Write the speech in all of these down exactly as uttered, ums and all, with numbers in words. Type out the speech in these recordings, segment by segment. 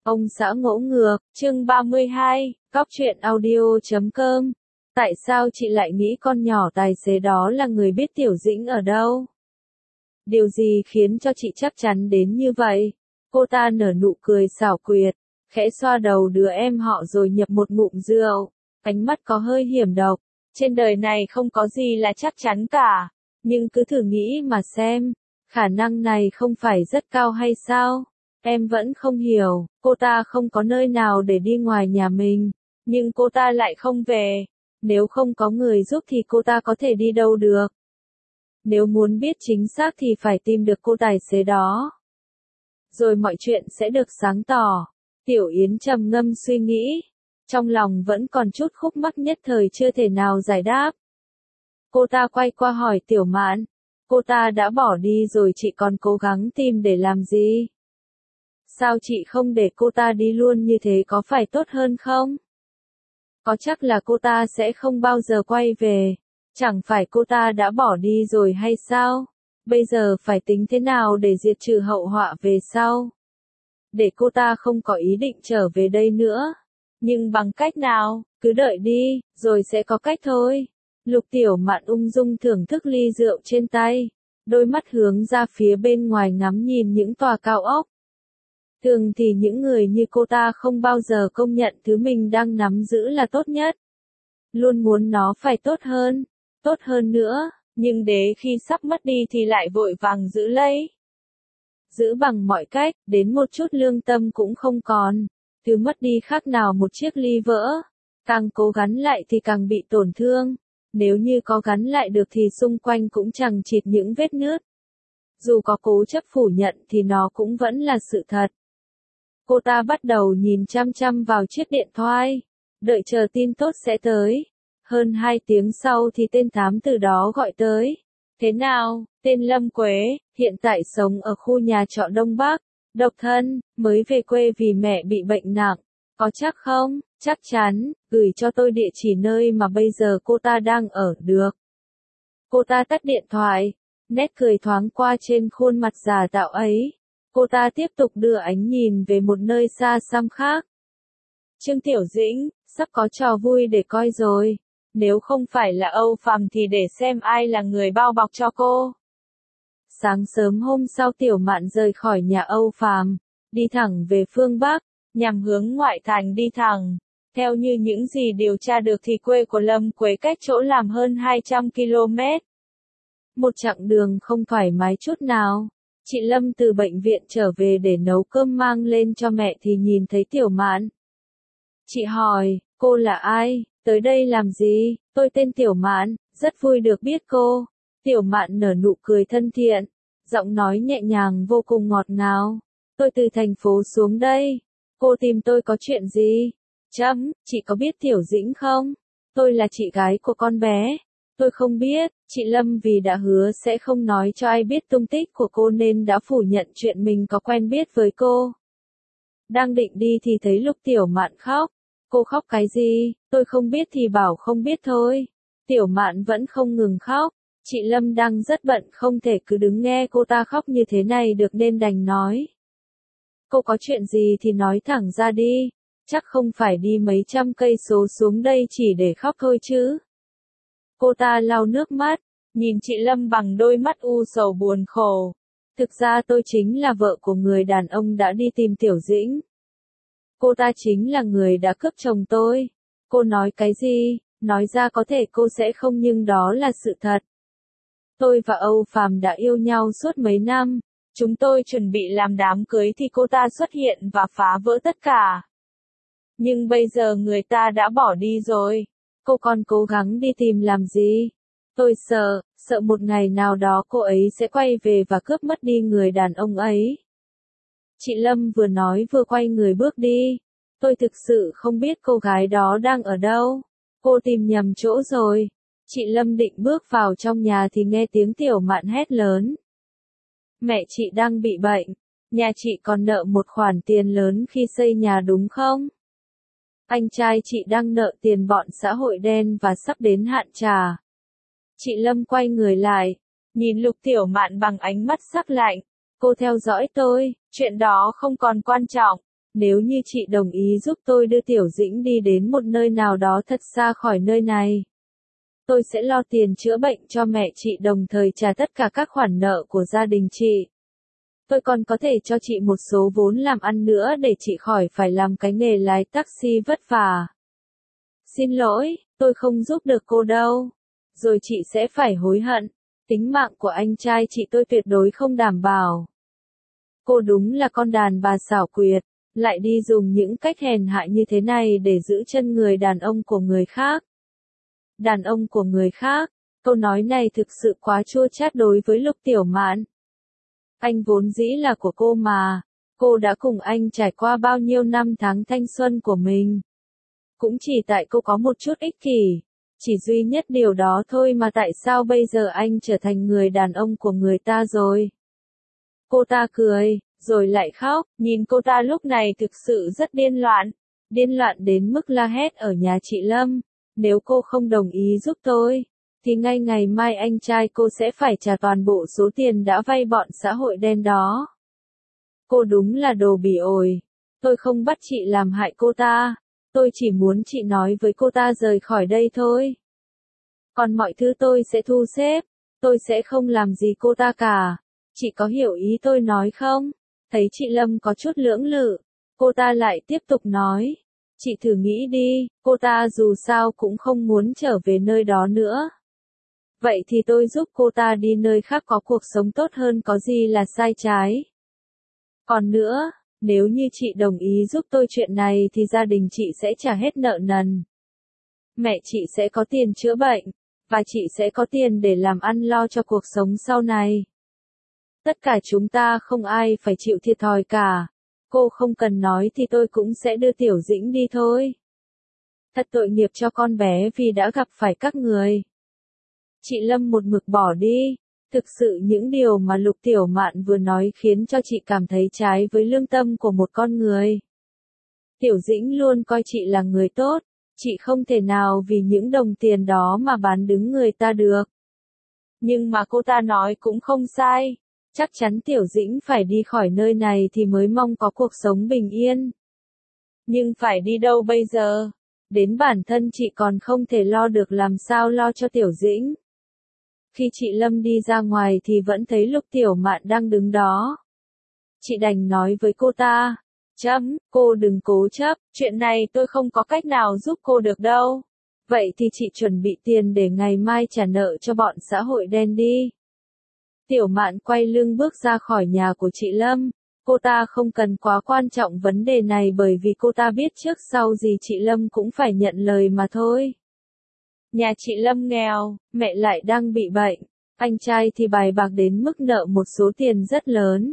Ông xã ngỗ ngược, chương ba mươi hai, Cóc truyện audio chấm com. Tại sao chị lại nghĩ con nhỏ tài xế đó là người biết Tiểu Dĩnh ở đâu? Điều gì khiến cho chị chắc chắn đến như vậy? Cô ta nở nụ cười xảo quyệt, khẽ xoa đầu đứa em họ rồi nhập một ngụm rượu, ánh mắt có hơi hiểm độc. Trên đời này không có gì là chắc chắn cả, nhưng cứ thử nghĩ mà xem, khả năng này không phải rất cao hay sao? Em vẫn không hiểu, cô ta không có nơi nào để đi ngoài nhà mình, nhưng cô ta lại không về. Nếu không có người giúp thì cô ta có thể đi đâu được? Nếu muốn biết chính xác thì phải tìm được cô tài xế đó. Rồi mọi chuyện sẽ được sáng tỏ. Tiểu Yến trầm ngâm suy nghĩ, trong lòng vẫn còn chút khúc mắc nhất thời chưa thể nào giải đáp. Cô ta quay qua hỏi Tiểu Mạn, cô ta đã bỏ đi rồi chị còn cố gắng tìm để làm gì? Sao chị không để cô ta đi luôn như thế có phải tốt hơn không? Có chắc là cô ta sẽ không bao giờ quay về, chẳng phải cô ta đã bỏ đi rồi hay sao? Bây giờ phải tính thế nào để diệt trừ hậu họa về sau? Để cô ta không có ý định trở về đây nữa. Nhưng bằng cách nào? Cứ đợi đi, rồi sẽ có cách thôi. Lục Tiểu Mạn ung dung thưởng thức ly rượu trên tay, đôi mắt hướng ra phía bên ngoài ngắm nhìn những tòa cao ốc. Thường thì những người như cô ta không bao giờ công nhận thứ mình đang nắm giữ là tốt nhất. Luôn muốn nó phải tốt hơn, tốt hơn nữa, nhưng để khi sắp mất đi thì lại vội vàng giữ lấy. Giữ bằng mọi cách, đến một chút lương tâm cũng không còn. Thứ mất đi khác nào một chiếc ly vỡ. Càng cố gắn lại thì càng bị tổn thương. Nếu như có gắn lại được thì xung quanh cũng chẳng chịt những vết nứt. Dù có cố chấp phủ nhận thì nó cũng vẫn là sự thật. Cô ta bắt đầu nhìn chăm chăm vào chiếc điện thoại, đợi chờ tin tốt sẽ tới. Hơn hai tiếng sau thì tên thám tử đó gọi tới. Thế nào, tên Lâm Quế, hiện tại sống ở khu nhà trọ Đông Bắc, độc thân, mới về quê vì mẹ bị bệnh nặng. Có chắc không? Chắc chắn, gửi cho tôi địa chỉ nơi mà bây giờ cô ta đang ở được. Cô ta tắt điện thoại, nét cười thoáng qua trên khuôn mặt giả tạo ấy. Cô ta tiếp tục đưa ánh nhìn về một nơi xa xăm khác. Trương Tiểu Dĩnh, sắp có trò vui để coi rồi. Nếu không phải là Âu Phàm thì để xem ai là người bao bọc cho cô. Sáng sớm hôm sau Tiểu Mạn rời khỏi nhà Âu Phàm, đi thẳng về phương Bắc, nhằm hướng ngoại thành đi thẳng. Theo như những gì điều tra được thì quê của Lâm Quế cách chỗ làm hơn hai trăm ki lô mét. Một chặng đường không thoải mái chút nào. Chị Lâm từ bệnh viện trở về để nấu cơm mang lên cho mẹ thì nhìn thấy Tiểu Mạn. Chị hỏi, cô là ai, tới đây làm gì? Tôi tên Tiểu Mạn, rất vui được biết cô. Tiểu Mạn nở nụ cười thân thiện, giọng nói nhẹ nhàng vô cùng ngọt ngào. Tôi từ thành phố xuống đây. Cô tìm tôi có chuyện gì? Chấm, chị có biết Tiểu Dĩnh không? Tôi là chị gái của con bé. Tôi không biết, chị Lâm vì đã hứa sẽ không nói cho ai biết tung tích của cô nên đã phủ nhận chuyện mình có quen biết với cô. Đang định đi thì thấy Lục Tiểu Mạn khóc. Cô khóc cái gì? Tôi không biết thì bảo không biết thôi. Tiểu Mạn vẫn không ngừng khóc. Chị Lâm đang rất bận không thể cứ đứng nghe cô ta khóc như thế này được nên đành nói. Cô có chuyện gì thì nói thẳng ra đi. Chắc không phải đi mấy trăm cây số xuống đây chỉ để khóc thôi chứ. Cô ta lau nước mắt, nhìn chị Lâm bằng đôi mắt u sầu buồn khổ. Thực ra tôi chính là vợ của người đàn ông đã đi tìm Tiểu Dĩnh. Cô ta chính là người đã cướp chồng tôi. Cô nói cái gì? Nói ra có thể cô sẽ không nhưng đó là sự thật. Tôi và Âu Phàm đã yêu nhau suốt mấy năm. Chúng tôi chuẩn bị làm đám cưới thì cô ta xuất hiện và phá vỡ tất cả. Nhưng bây giờ người ta đã bỏ đi rồi. Cô còn cố gắng đi tìm làm gì? Tôi sợ, sợ một ngày nào đó cô ấy sẽ quay về và cướp mất đi người đàn ông ấy. Chị Lâm vừa nói vừa quay người bước đi. Tôi thực sự không biết cô gái đó đang ở đâu. Cô tìm nhầm chỗ rồi. Chị Lâm định bước vào trong nhà thì nghe tiếng Tiểu Mạn hét lớn. Mẹ chị đang bị bệnh. Nhà chị còn nợ một khoản tiền lớn khi xây nhà đúng không? Anh trai chị đang nợ tiền bọn xã hội đen và sắp đến hạn trả. Chị Lâm quay người lại, nhìn Lục Tiểu Mạn bằng ánh mắt sắc lạnh. Cô theo dõi tôi, chuyện đó không còn quan trọng. Nếu như chị đồng ý giúp tôi đưa Tiểu Dĩnh đi đến một nơi nào đó thật xa khỏi nơi này, tôi sẽ lo tiền chữa bệnh cho mẹ chị đồng thời trả tất cả các khoản nợ của gia đình chị. Tôi còn có thể cho chị một số vốn làm ăn nữa để chị khỏi phải làm cái nghề lái taxi vất vả. Xin lỗi, tôi không giúp được cô đâu. Rồi chị sẽ phải hối hận. Tính mạng của anh trai chị tôi tuyệt đối không đảm bảo. Cô đúng là con đàn bà xảo quyệt, lại đi dùng những cách hèn hạ như thế này để giữ chân người đàn ông của người khác. Đàn ông của người khác, câu nói này thực sự quá chua chát đối với Lục Tiểu Mạn. Anh vốn dĩ là của cô mà, cô đã cùng anh trải qua bao nhiêu năm tháng thanh xuân của mình. Cũng chỉ tại cô có một chút ích kỷ, chỉ duy nhất điều đó thôi mà tại sao bây giờ anh trở thành người đàn ông của người ta rồi. Cô ta cười, rồi lại khóc, nhìn cô ta lúc này thực sự rất điên loạn, điên loạn đến mức la hét ở nhà chị Lâm, nếu cô không đồng ý giúp tôi, thì ngay ngày mai anh trai cô sẽ phải trả toàn bộ số tiền đã vay bọn xã hội đen đó. Cô đúng là đồ bỉ ổi, tôi không bắt chị làm hại cô ta, tôi chỉ muốn chị nói với cô ta rời khỏi đây thôi. Còn mọi thứ tôi sẽ thu xếp, tôi sẽ không làm gì cô ta cả. Chị có hiểu ý tôi nói không? Thấy chị Lâm có chút lưỡng lự, cô ta lại tiếp tục nói. Chị thử nghĩ đi, cô ta dù sao cũng không muốn trở về nơi đó nữa. Vậy thì tôi giúp cô ta đi nơi khác có cuộc sống tốt hơn có gì là sai trái. Còn nữa, nếu như chị đồng ý giúp tôi chuyện này thì gia đình chị sẽ trả hết nợ nần. Mẹ chị sẽ có tiền chữa bệnh, và chị sẽ có tiền để làm ăn lo cho cuộc sống sau này. Tất cả chúng ta không ai phải chịu thiệt thòi cả. Cô không cần nói thì tôi cũng sẽ đưa Tiểu Dĩnh đi thôi. Thật tội nghiệp cho con bé vì đã gặp phải các người. Chị Lâm một mực bỏ đi. Thực sự những điều mà Lục Tiểu Mạn vừa nói khiến cho chị cảm thấy trái với lương tâm của một con người. Tiểu Dĩnh luôn coi chị là người tốt, chị không thể nào vì những đồng tiền đó mà bán đứng người ta được. Nhưng mà cô ta nói cũng không sai, chắc chắn Tiểu Dĩnh phải đi khỏi nơi này thì mới mong có cuộc sống bình yên. Nhưng phải đi đâu bây giờ? Đến bản thân chị còn không thể lo được làm sao lo cho Tiểu Dĩnh. Khi chị Lâm đi ra ngoài thì vẫn thấy Lục Tiểu Mạn đang đứng đó. Chị đành nói với cô ta, chấm, cô đừng cố chấp, chuyện này tôi không có cách nào giúp cô được đâu. Vậy thì chị chuẩn bị tiền để ngày mai trả nợ cho bọn xã hội đen đi. Tiểu Mạn quay lưng bước ra khỏi nhà của chị Lâm. Cô ta không cần quá quan trọng vấn đề này bởi vì cô ta biết trước sau gì chị Lâm cũng phải nhận lời mà thôi. Nhà chị Lâm nghèo, mẹ lại đang bị bệnh, anh trai thì bài bạc đến mức nợ một số tiền rất lớn.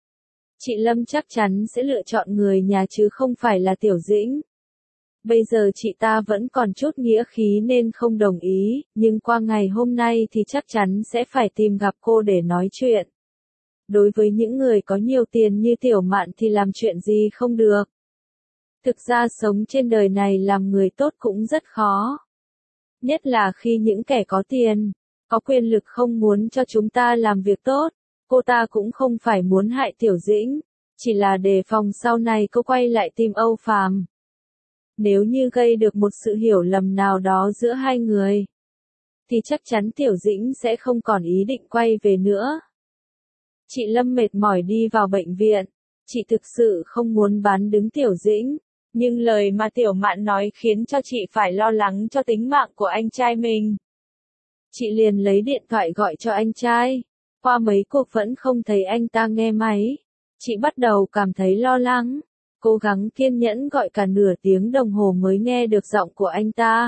Chị Lâm chắc chắn sẽ lựa chọn người nhà chứ không phải là Tiểu Dĩnh. Bây giờ chị ta vẫn còn chút nghĩa khí nên không đồng ý, nhưng qua ngày hôm nay thì chắc chắn sẽ phải tìm gặp cô để nói chuyện. Đối với những người có nhiều tiền như Tiểu Mạn thì làm chuyện gì không được. Thực ra sống trên đời này làm người tốt cũng rất khó. Nhất là khi những kẻ có tiền, có quyền lực không muốn cho chúng ta làm việc tốt. Cô ta cũng không phải muốn hại Tiểu Dĩnh, chỉ là đề phòng sau này cô quay lại tìm Âu Phàm. Nếu như gây được một sự hiểu lầm nào đó giữa hai người, thì chắc chắn Tiểu Dĩnh sẽ không còn ý định quay về nữa. Chị Lâm mệt mỏi đi vào bệnh viện, chị thực sự không muốn bán đứng Tiểu Dĩnh, nhưng lời mà Tiểu Mạn nói khiến cho chị phải lo lắng cho tính mạng của anh trai mình. Chị liền lấy điện thoại gọi cho anh trai, qua mấy cuộc vẫn không thấy anh ta nghe máy. Chị bắt đầu cảm thấy lo lắng, cố gắng kiên nhẫn gọi cả nửa tiếng đồng hồ mới nghe được giọng của anh ta.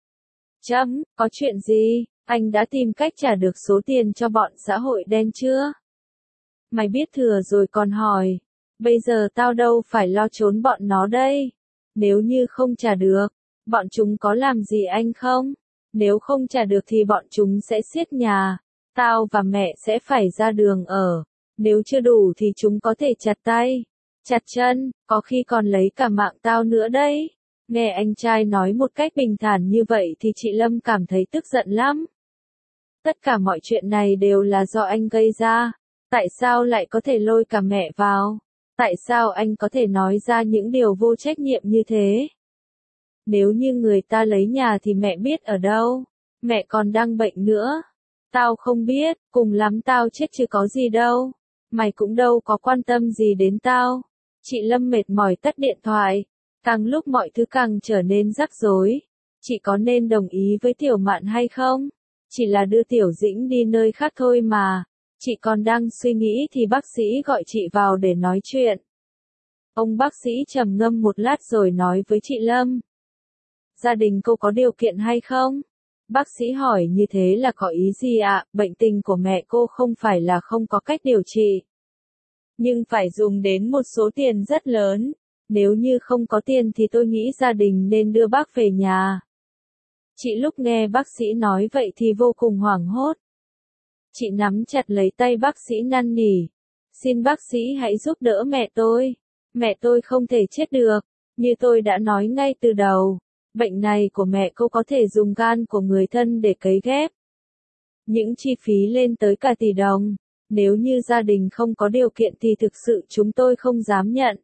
Chấm, có chuyện gì, anh đã tìm cách trả được số tiền cho bọn xã hội đen chưa? Mày biết thừa rồi còn hỏi, bây giờ tao đâu phải lo trốn bọn nó đây. Nếu như không trả được, bọn chúng có làm gì anh không? Nếu không trả được thì bọn chúng sẽ xiết nhà, tao và mẹ sẽ phải ra đường ở. Nếu chưa đủ thì chúng có thể chặt tay, chặt chân, có khi còn lấy cả mạng tao nữa đấy. Nghe anh trai nói một cách bình thản như vậy thì chị Lâm cảm thấy tức giận lắm. Tất cả mọi chuyện này đều là do anh gây ra, tại sao lại có thể lôi cả mẹ vào? Tại sao anh có thể nói ra những điều vô trách nhiệm như thế? Nếu như người ta lấy nhà thì mẹ biết ở đâu? Mẹ còn đang bệnh nữa. Tao không biết, cùng lắm tao chết chứ có gì đâu. Mày cũng đâu có quan tâm gì đến tao. Chị Lâm mệt mỏi tắt điện thoại. Càng lúc mọi thứ càng trở nên rắc rối. Chị có nên đồng ý với Tiểu Mạn hay không? Chỉ là đưa Tiểu Dĩnh đi nơi khác thôi mà. Chị còn đang suy nghĩ thì bác sĩ gọi chị vào để nói chuyện. Ông bác sĩ trầm ngâm một lát rồi nói với chị Lâm. Gia đình cô có điều kiện hay không? Bác sĩ hỏi như thế là có ý gì ạ? Bệnh tình của mẹ cô không phải là không có cách điều trị. Nhưng phải dùng đến một số tiền rất lớn. Nếu như không có tiền thì tôi nghĩ gia đình nên đưa bác về nhà. Chị lúc nghe bác sĩ nói vậy thì vô cùng hoảng hốt. Chị nắm chặt lấy tay bác sĩ năn nỉ. Xin bác sĩ hãy giúp đỡ mẹ tôi. Mẹ tôi không thể chết được. Như tôi đã nói ngay từ đầu. Bệnh này của mẹ cô có thể dùng gan của người thân để cấy ghép. Những chi phí lên tới cả tỷ đồng. Nếu như gia đình không có điều kiện thì thực sự chúng tôi không dám nhận.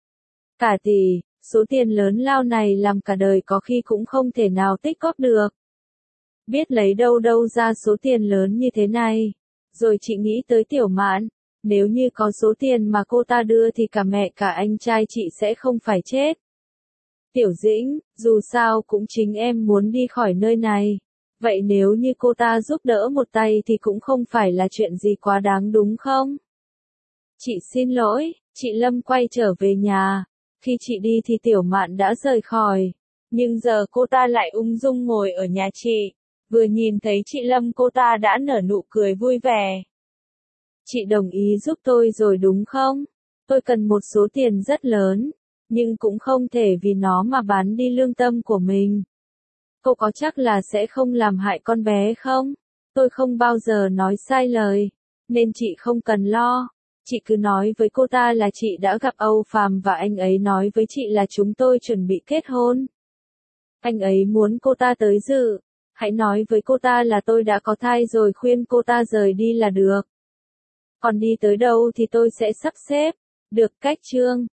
Cả tỷ, số tiền lớn lao này làm cả đời có khi cũng không thể nào tích góp được. Biết lấy đâu đâu ra số tiền lớn như thế này. Rồi chị nghĩ tới Tiểu Mạn. Nếu như có số tiền mà cô ta đưa thì cả mẹ cả anh trai chị sẽ không phải chết. Tiểu Dĩnh, dù sao cũng chính em muốn đi khỏi nơi này. Vậy nếu như cô ta giúp đỡ một tay thì cũng không phải là chuyện gì quá đáng đúng không? Chị xin lỗi, chị Lâm quay trở về nhà. Khi chị đi thì Tiểu Mạn đã rời khỏi. Nhưng giờ cô ta lại ung dung ngồi ở nhà chị. Vừa nhìn thấy chị Lâm cô ta đã nở nụ cười vui vẻ. Chị đồng ý giúp tôi rồi đúng không? Tôi cần một số tiền rất lớn. Nhưng cũng không thể vì nó mà bán đi lương tâm của mình. Cô có chắc là sẽ không làm hại con bé không? Tôi không bao giờ nói sai lời. Nên chị không cần lo. Chị cứ nói với cô ta là chị đã gặp Âu Phàm và anh ấy nói với chị là chúng tôi chuẩn bị kết hôn. Anh ấy muốn cô ta tới dự. Hãy nói với cô ta là tôi đã có thai rồi khuyên cô ta rời đi là được. Còn đi tới đâu thì tôi sẽ sắp xếp. Được cách chương.